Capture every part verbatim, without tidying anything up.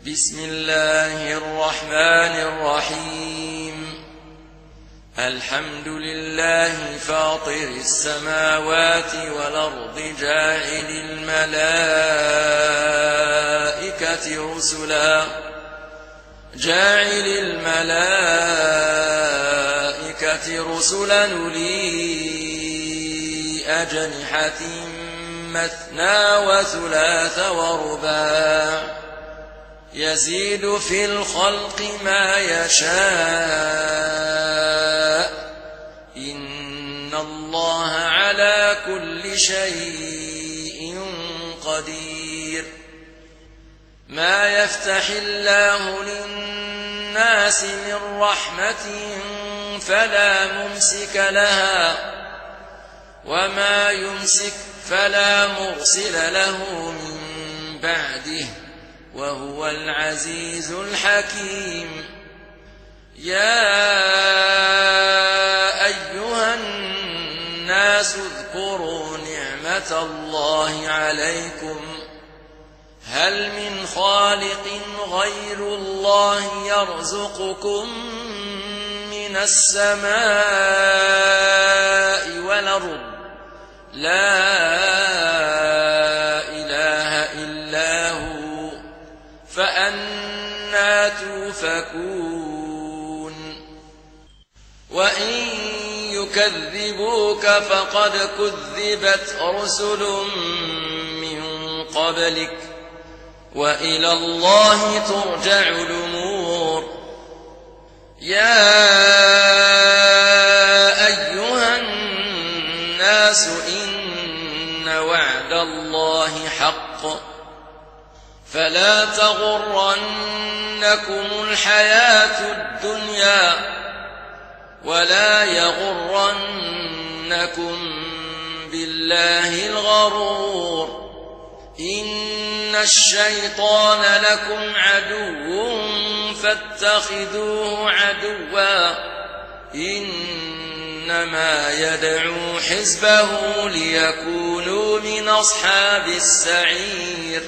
بسم الله الرحمن الرحيم الحمد لله فاطر السماوات والأرض جاعل الملائكة رسلا جاعل الملائكة رسلا أولي أجنحة مثنى وثلاث ورباع يزيد في الخلق ما يشاء إن الله على كل شيء قدير ما يفتح الله للناس من رحمة فلا ممسك لها وما يمسك فلا مرسل له من بعده وهو العزيز الحكيم يا أيها الناس اذكروا نعمة الله عليكم هل من خالق غير الله يرزقكم من السماء والأرض لا إله إلا هو فأنى توفكون وإن يكذبوك فقد كذبت رسل من قبلك وإلى الله ترجع الأمور يا أيها الناس إن وعد الله حق فلا تغرنكم الحياة الدنيا ولا يغرنكم بالله الغرور إن الشيطان لكم عدو فاتخذوه عدوا إنما يدعو حزبه ليكونوا من أصحاب السعير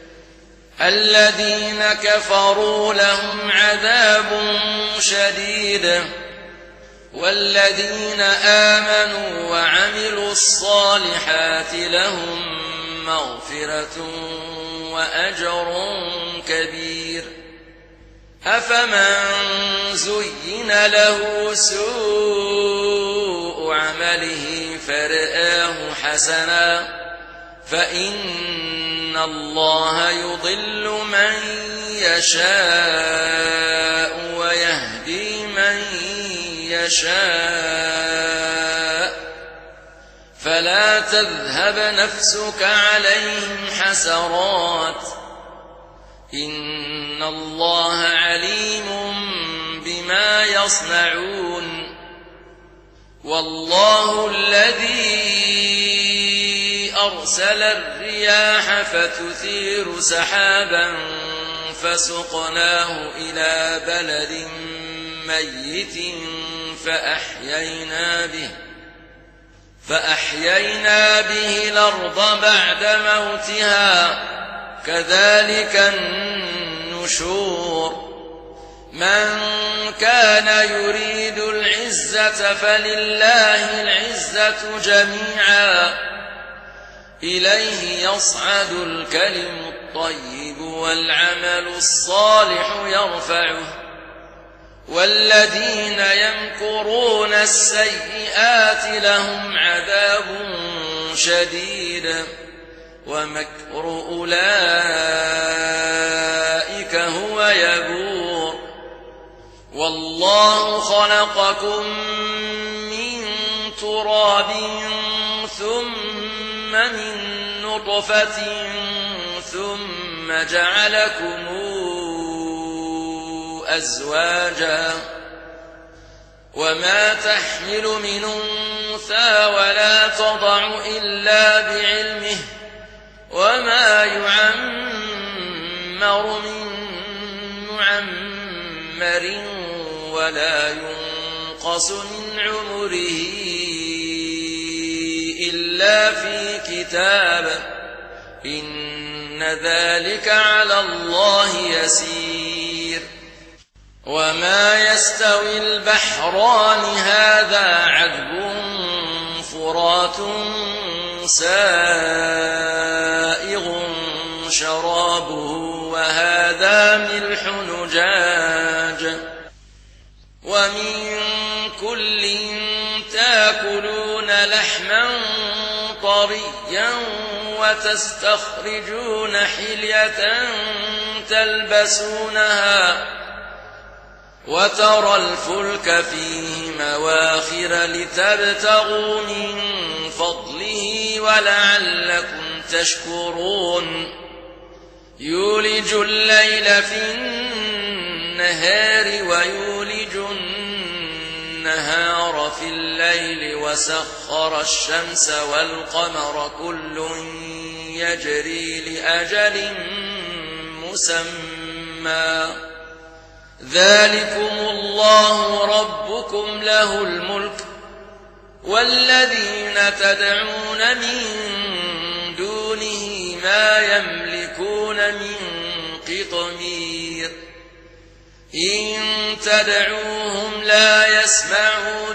الذين كفروا لهم عذاب شديد والذين آمنوا وعملوا الصالحات لهم مغفرة وأجر كبير أفمن زين له سوء عمله فرآه حسنا فإن الله يضل من يشاء ويهدي من يشاء فلا تذهب نفسك عليهم حسرات إن الله عليم بما يصنعون والله الذي أرسل الرياح فتثير سحابا فسقناه إلى بلد ميت فأحيينا به فأحيينا به الأرض بعد موتها كذلك النشور من كان يريد العزة فلله العزة جميعا إليه يصعد الكلم الطيب والعمل الصالح يرفعه والذين يمكرون السيئات لهم عذاب شديد ومكر أولئك هو يبور والله خلقكم من تراب ثم من نطفة ثم جعلكم أزواجا وما تحمل من أنثى ولا تضع إلا بعلمه وما يعمر من معمر ولا ينقص من عمره إلا في كتاب إن إن ذلك على الله يسير وما يستوي البحران هذا عذب فرات سائغ شرابه وهذا ملح نجاج ومن كل تاكلون لحما طريا وتستخرجون حلية تلبسونها وترى الفلك فيه مواخر لتبتغوا من فضله ولعلكم تشكرون يولج الليل في النهار ويولج النهار في الليل وسخر الشمس والقمر كل يجري لأجل مسمى ذلكم الله ربكم له الملك والذين تدعون من دونه ما يملكون من قطمير إن تدعوهم لا يسمعوا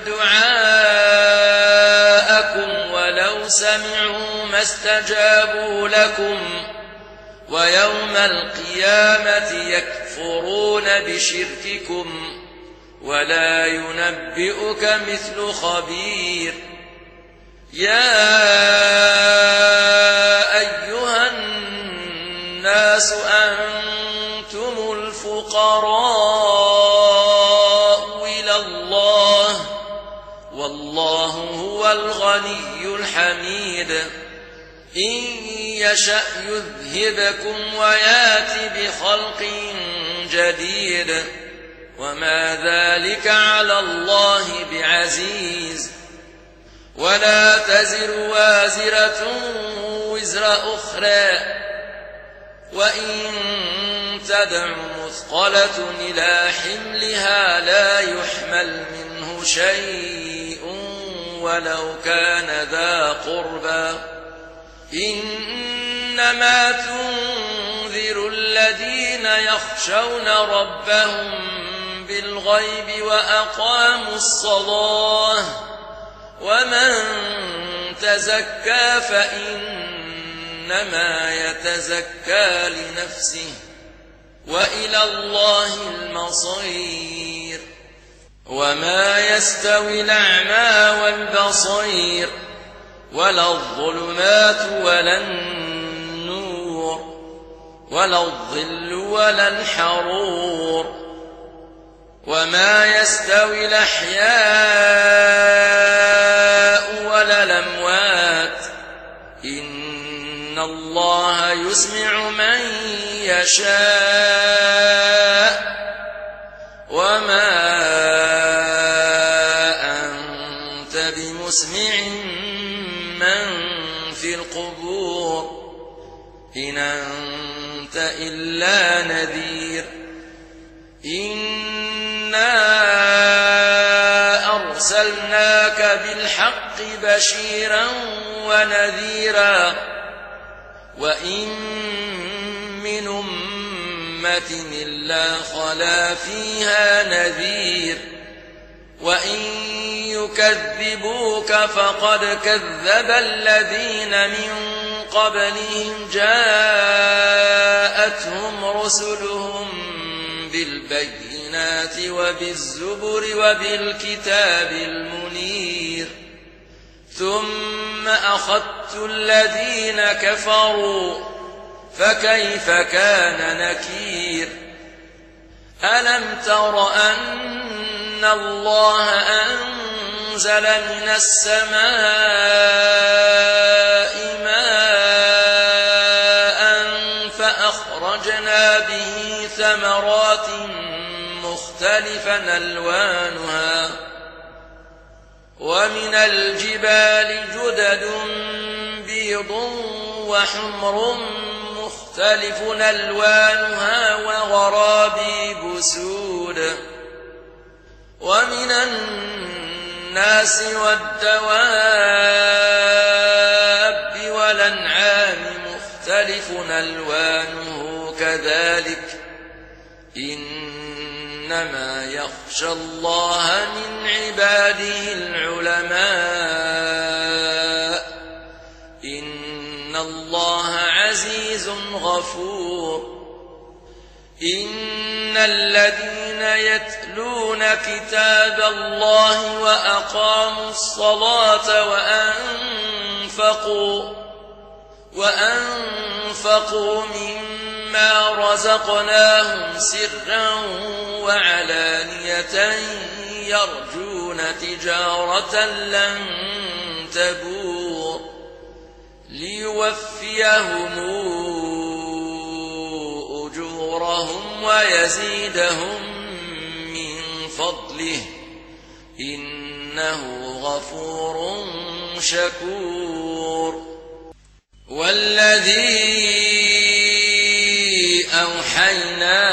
دعاءكم ولو سمعوا ما استجابوا لكم ويوم القيامة يكفرون بشرككم ولا ينبئك مثل خبير يا أيها الناس أنتم الفقراء إلى الله والله هو الغني الحميد إن يشأ يذهبكم ويات بخلق جديد وما ذلك على الله بعزيز ولا تزر وازرة وزر أخرى وإن تدع مثقلة إلى حملها لا يحمل منه شيء ولو كان ذا قربى إنما تنذر الذين يخشون ربهم بالغيب وأقاموا الصلاة ومن تزكى فإنما يتزكى لنفسه وإلى الله المصير وما يستوي الأعمى والبصير ولا الظلمات ولا النور ولا الظل ولا الحرور وما يستوي الأحياء ولا الأموات إن الله يسمع من يشاء وما أنت بمسمع من في القبور إن أنت إلا نذير إنا أرسلناك بالحق بشيرا ونذيرا وإن من أمة إلا خلا فيها نذير وإن يكذبوك فقد كذب الذين من قبلهم جاءتهم رسلهم بالبينات وبالزبر وبالكتاب المنير ثم أخذت الذين كفروا فكيف كان نكير ألم تر أن الله أنزل من السماء ماء فأخرجنا به ثمرات مختلفا ألوانها ومن الجبال جدد بيض وحمر مختلف ألوانها وغرابيب سود ومن الناس والدواب والأنعام مختلف مختلف ألوانه كذلك إنما يخشى الله من عباده العلماء إن الله عزيز غفور إن الذين يتلون كتاب الله وأقاموا الصلاة وأنفقوا وأنفقوا مما رزقناهم سرا وعلانية يرجون تجارة لن تبور ليوفيهم أجورهم ويزيدهم من فضله إنه غفور شكور والذي أوحينا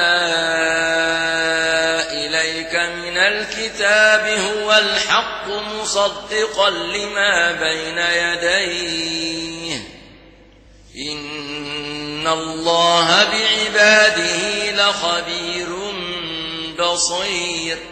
إليك من الكتاب هو الحق مصدقا لما بين يديه إن الله بعباده لخبير بصير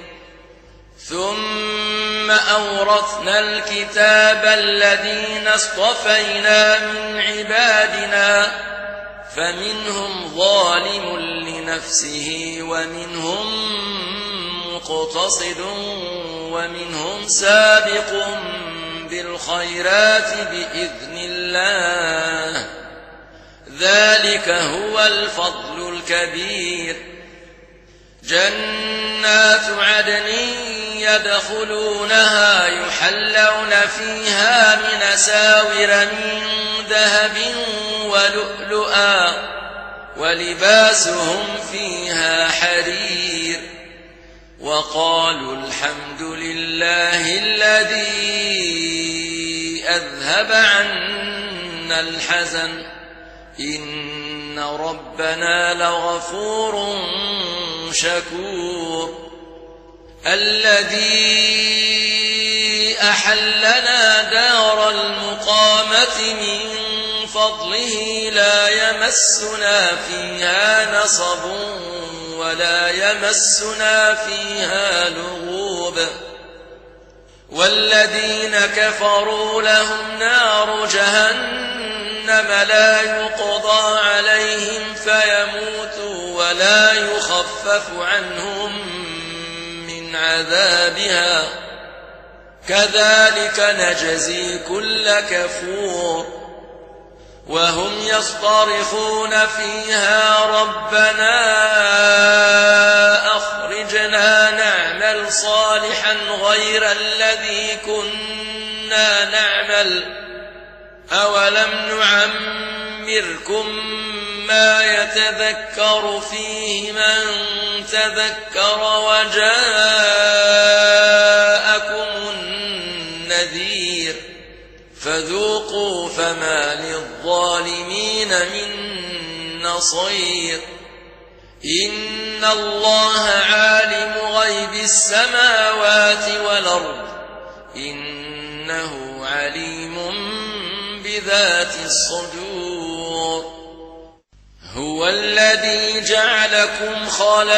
ثم أورثنا الكتاب الذين اصطفينا من عبادنا فمنهم ظالم لنفسه ومنهم مقتصد ومنهم سابق بالخيرات بإذن الله ذلك هو الفضل الكبير جنات عدن يدخلونها يحلون فيها من أساور من ذهب ولؤلؤا ولباسهم فيها حرير وقالوا الحمد لله الذي أذهب عنا الحزن إن ربنا لغفور شكور الذي أحلنا دار المقامة من فضله لا يمسنا فيها نصب ولا يمسنا فيها لغوب والذين كفروا لهم نار جهنم لا يقضى عليهم فيموتوا ولا يخفف عنهم من عذابها كذلك نجزي كل كفور وهم يصطرخون فيها ربنا أخرجنا نعمل صالحا غير الذي كنا نعمل أولم نعمركم ما يتذكر فيه من تذكر وجاءكم النذير فذوقوا فما للظالمين من نصير إن الله عالم غيب السماوات والأرض إنه عليم بذات الصدور هو الذي جعلكم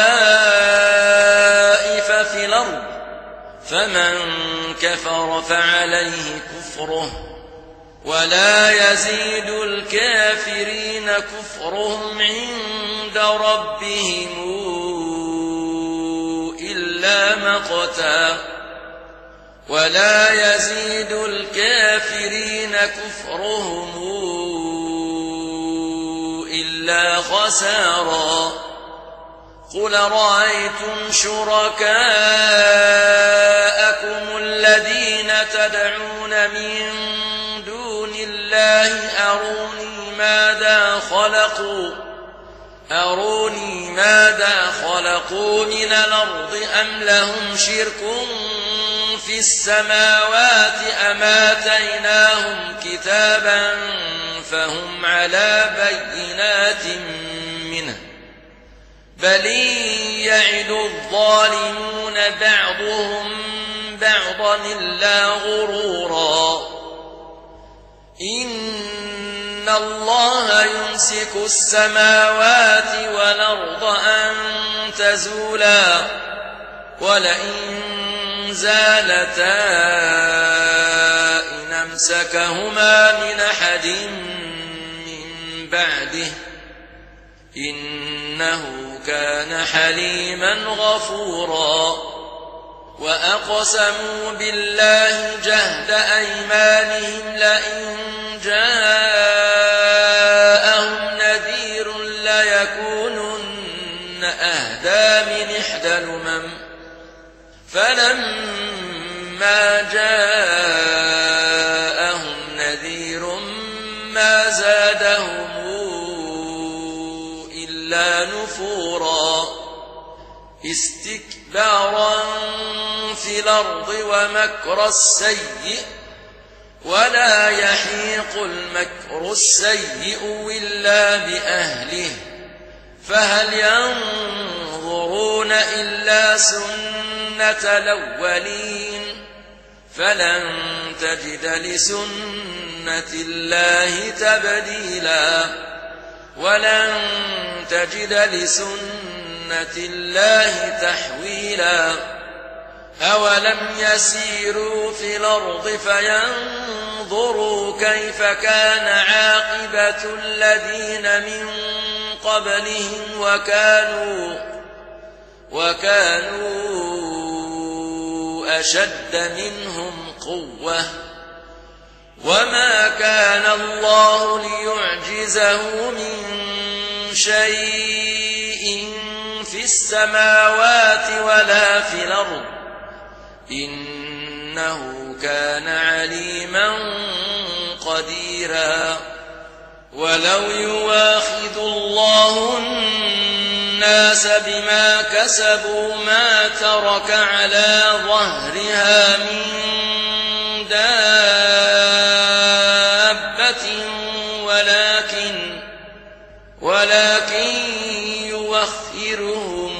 خلائف في الأرض فمن كفر فعليه كفره ولا يزيد الكافرين كفرهم عند ربهم إلا مقتا ولا يزيد الكافرين كفرهم إلا خسارا قل رأيتم شركاءكم الذين تدعون من دون الله أروني ماذا خلقوا أروني ماذا خلقوا من الأرض أم لهم شرك في السماوات أم آتيناهم كتابا فهم على بينات منه بل يعد الظالمون بعضهم بعضا إلا غرورا إن الله يمسك السماوات والأرض أن تزولا ولئن زالتا إن أمسكهما من أحد من بعده إنه كان حليما غفورا وأقسموا بالله جهد أيمانهم لئن جاءهم نذير ليكونن أهدى من إحدى الأمم فلما جاءهم نذير ما زادهم إلا نفورا استكبارا في الأرض ومكر السيء ولا يحيق المكر السيء إلا بأهله فهل ينظرون إلا سنة الأولين فلن تجد لسنة الله تبديلا ولن تجد لسنة الله تحويلا أولم يسيروا في الأرض فينظروا كيف كان عاقبة الذين من قبلهم وكانوا وكانوا أشد منهم قوة وما كان الله ليعجزه من شيء في السماوات ولا في الأرض إنه كان عليما قديرا ولو يواخذ الله الناس بما كسبوا ما ترك على ظهرها من دابة ولكن ولكن يوخرهم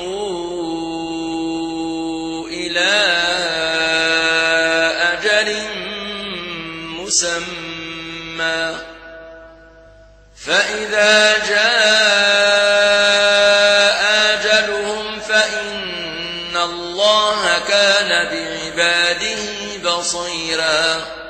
إلى أجل مسمى فإذا جاء أجلهم فإن الله كان بعباده بصيرا